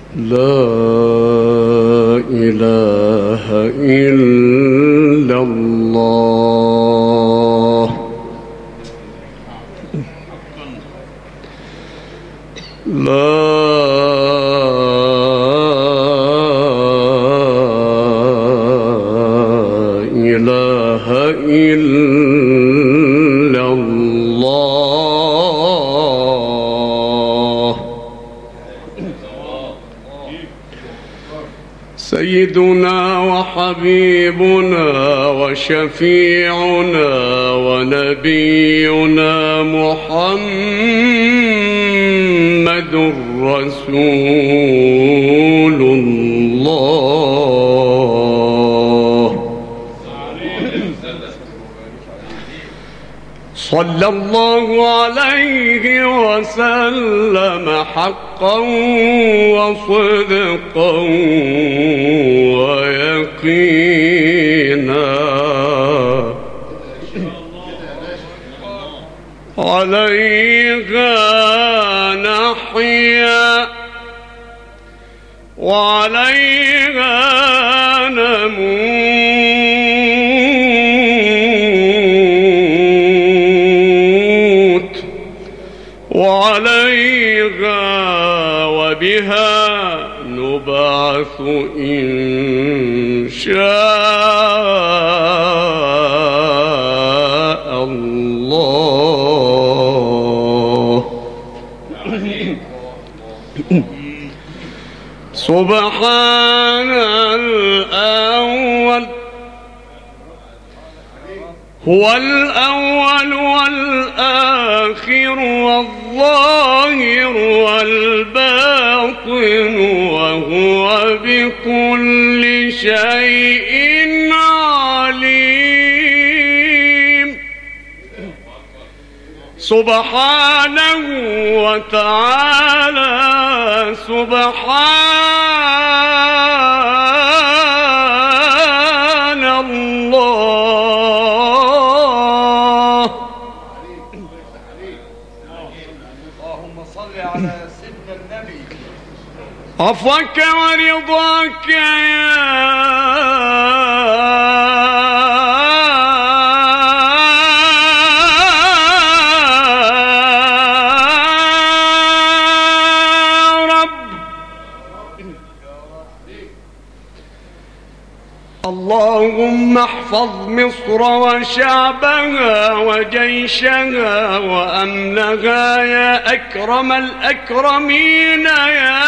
لا إله إلا الله. لا إله إلا الله. سيدنا وحبيبنا وشفيعنا ونبينا محمد رسول الله. صلى الله عليه وسلم حقا وصدقا ويقينا، عليها نحيا وعليها نموت وعليها وبها نبعث إن شاء الله. سبحان الأول، هو الأول والآخر والظاهر والباطن، وهو بكل شيء عليم. سبحانه وتعالى سبحان الله. اللهم صل على سيدنا النبي. عفوك ورضاك يا اللهم احفظ مصر وشعبها وجيشها وأمنها يا أكرم الأكرمين يا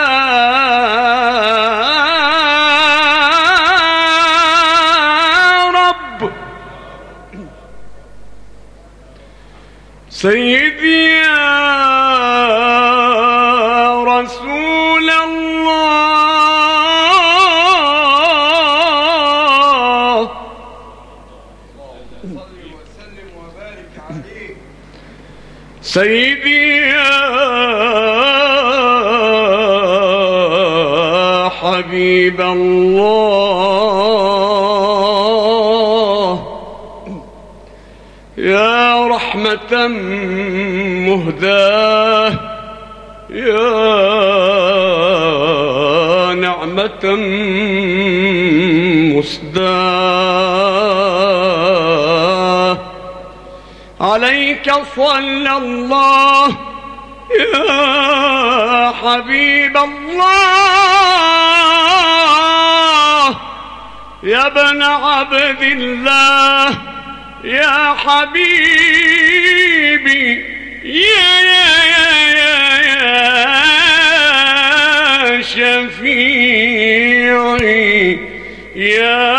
رب. سيدي يا رسول الله، سيدي يا حبيب الله، يا رحمة مهداة، يا نعمة مسداة، عليك صلى الله يا حبيب الله، يا ابن عبد الله، يا حبيبي، يا شفيعي، يا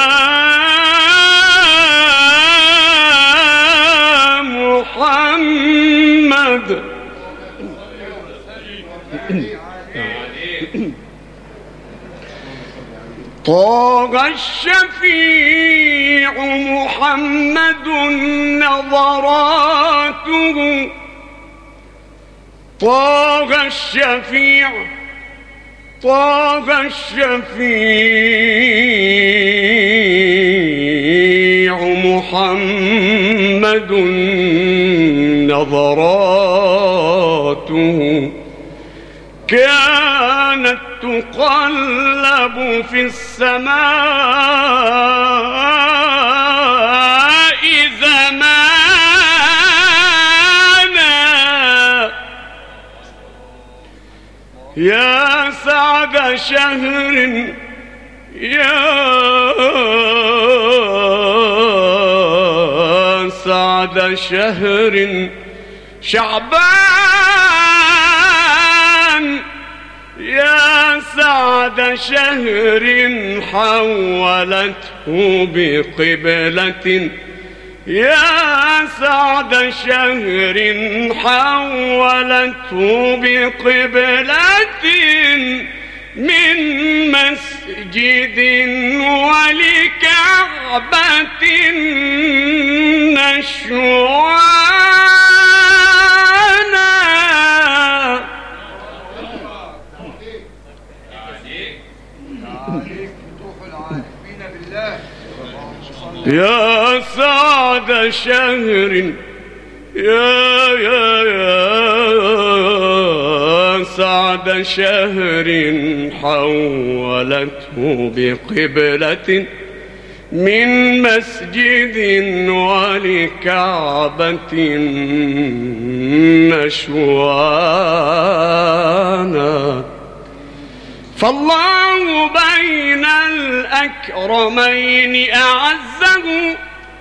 محمد. طه الشفيع محمد نظراته، طه الشفيع، طه الشفيع محمد نظراته، كانت تقلب في السماء زمانا يا سعد شهر يا سعد شهر شعبان يا سعد شهر حولته بقبلة يا سعد شهر حولته بقبلة من مسجد ولكعبة نشوانا يا سعد شهر يا سعد شهر حولته بقبلة من مسجد ولكعبة نشوانا فالله بين الأكرمين أعزه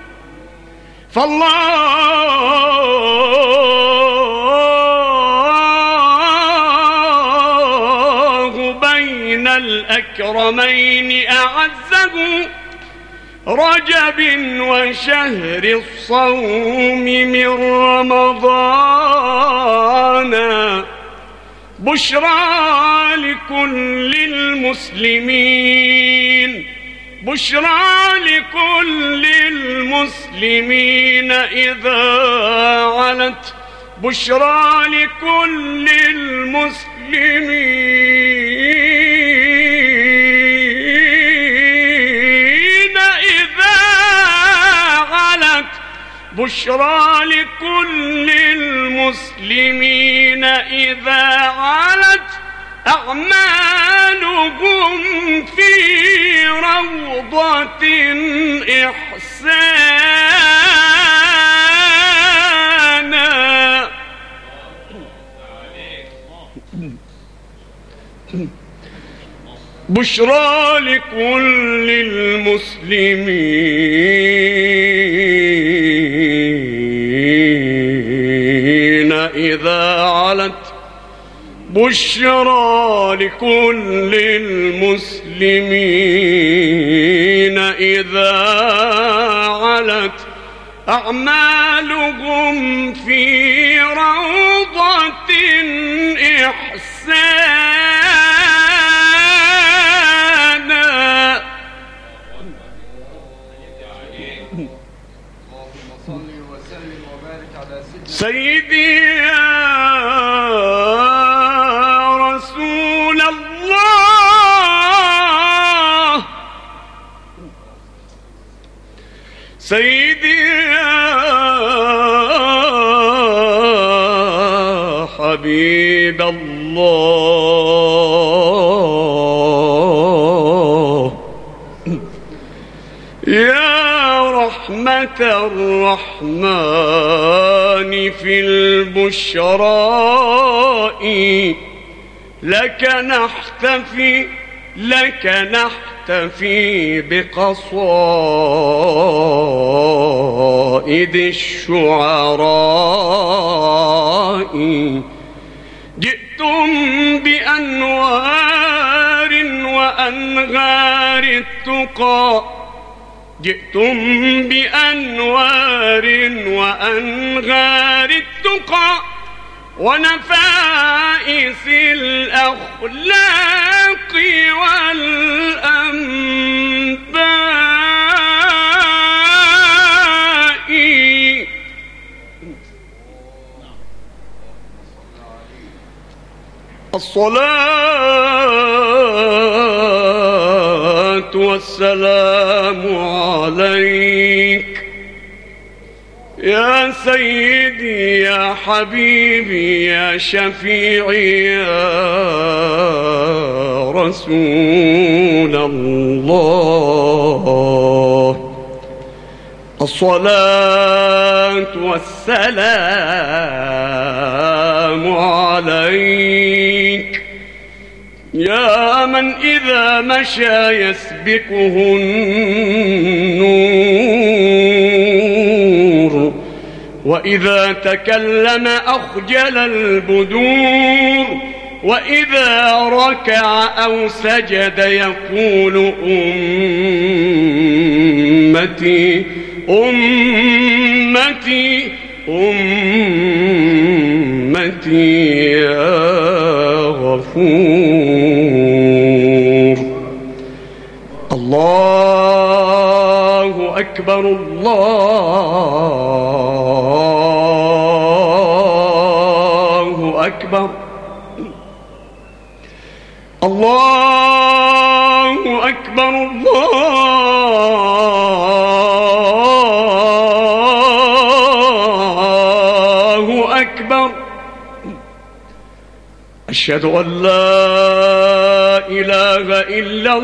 فالله بين الأكرمين أعزه رجب وشهر الصوم من رمضان بشرى لكل المسلمين بشرى لكل المسلمين إذا علت بشرى لكل المسلمين إذا علت بشرى لكل المسلمين إذا علت أعمالهم في روضة إحسانا بشرى لكل المسلمين إذا علت بشرى لكل المسلمين إذا علت أعمالهم في روضة إحسانا اللهم صل وسلم وبارك على سيدي يا رسول الله سيدي يا حبيب الله يا رحمة الرحمن في البشراء لك نحتفي بقصائد الشعراء جئتم بأنوار وأنغار التقى جئتم بأنوار وأنغار التقى ونفائس الأخلاق والأنباء الصلاة والسلام عليك يا سيدي يا حبيبي يا شفيعي يا رسول الله. الصلاة والسلام عليك يا من إذا مشى يسبقه النور، وإذا تكلم أخجل البدور، وإذا ركع أو سجد يقول أمتي أمتي أمتي يا غفور. الله أكبر الله أكبر الله أكبر الله أكبر. أشهد أن لا إله إلا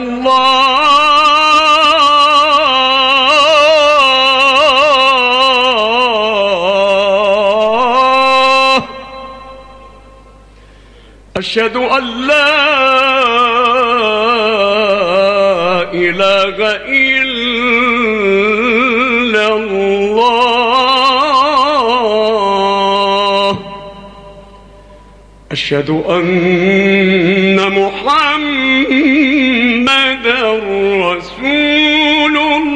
الله. أشهد أن لا إله إلا الله. أشهد أن محمدًا رسول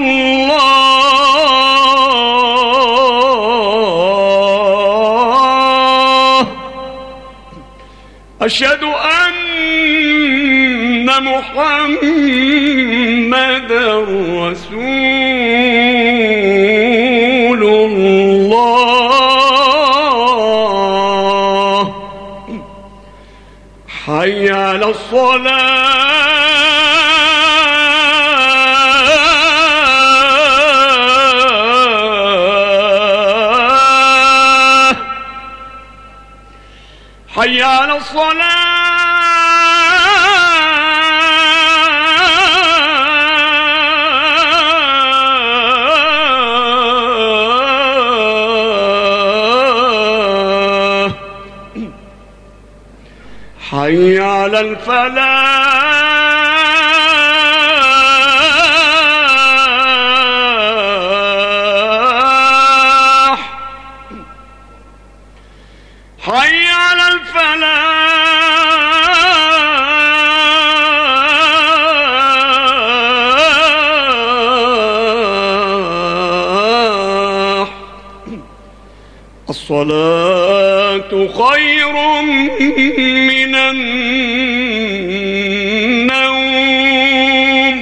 الله. أشهد أن محمدًا رسول الله. حي على الصلاة حي على الصلاة. حي على الفلاح. حي على الفلاح. الصلاة خير من النوم.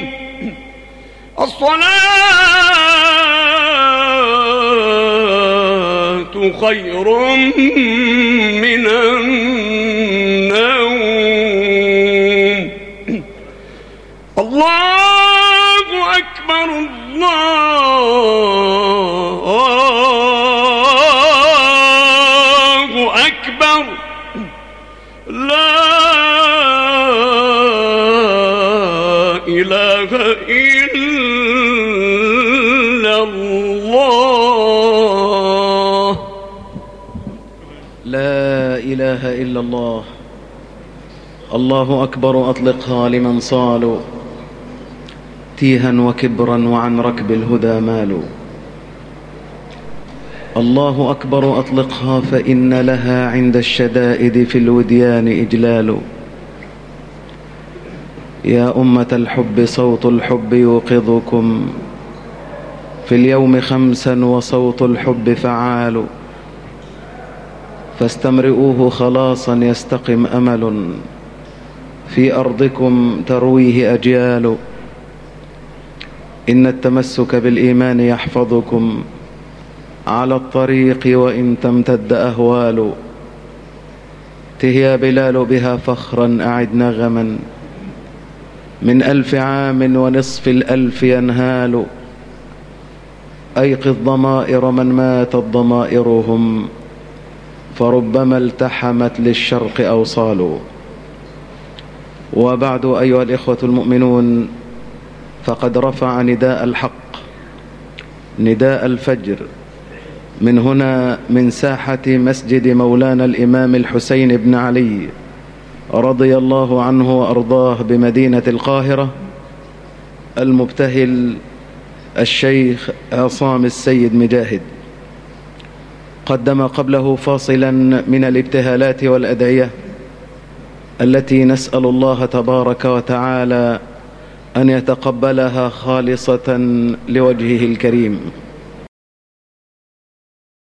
الصلاة خير من النوم. الله أكبر الله أكبر. لا إله إلا الله. لا إله إلا الله. الله أكبر. أطلقها لمن صالوا تيها وكبرا وعن ركب الهدى مالوا. الله أكبر. أطلقها فإن لها عند الشدائد في الوديان إجلال. يا أمة الحب صوت الحب يوقظكم في اليوم 5 وصوت الحب فعال. فاستمرئوه خلاصا يستقم أمل في أرضكم ترويه أجيال. إن التمسك بالإيمان يحفظكم على الطريق وإن تمتد أهوال. تهيا بلال بها فخرا أعد نغما من 1000 عام ونصف الألف ينهال. أيقظ ضمائر من ماتت ضمائرهم فربما التحمت للشرق أوصال. وبعد أيها الإخوة المؤمنون، فقد رفع نداء الحق، نداء الفجر، من هنا من ساحة مسجد مولانا الإمام الحسين بن علي رضي الله عنه وأرضاه بمدينة القاهرة المبتهل الشيخ عصام السيد مجاهد. قدم قبله فاصلا من الابتهالات والأدعية التي نسأل الله تبارك وتعالى أن يتقبلها خالصة لوجهه الكريم.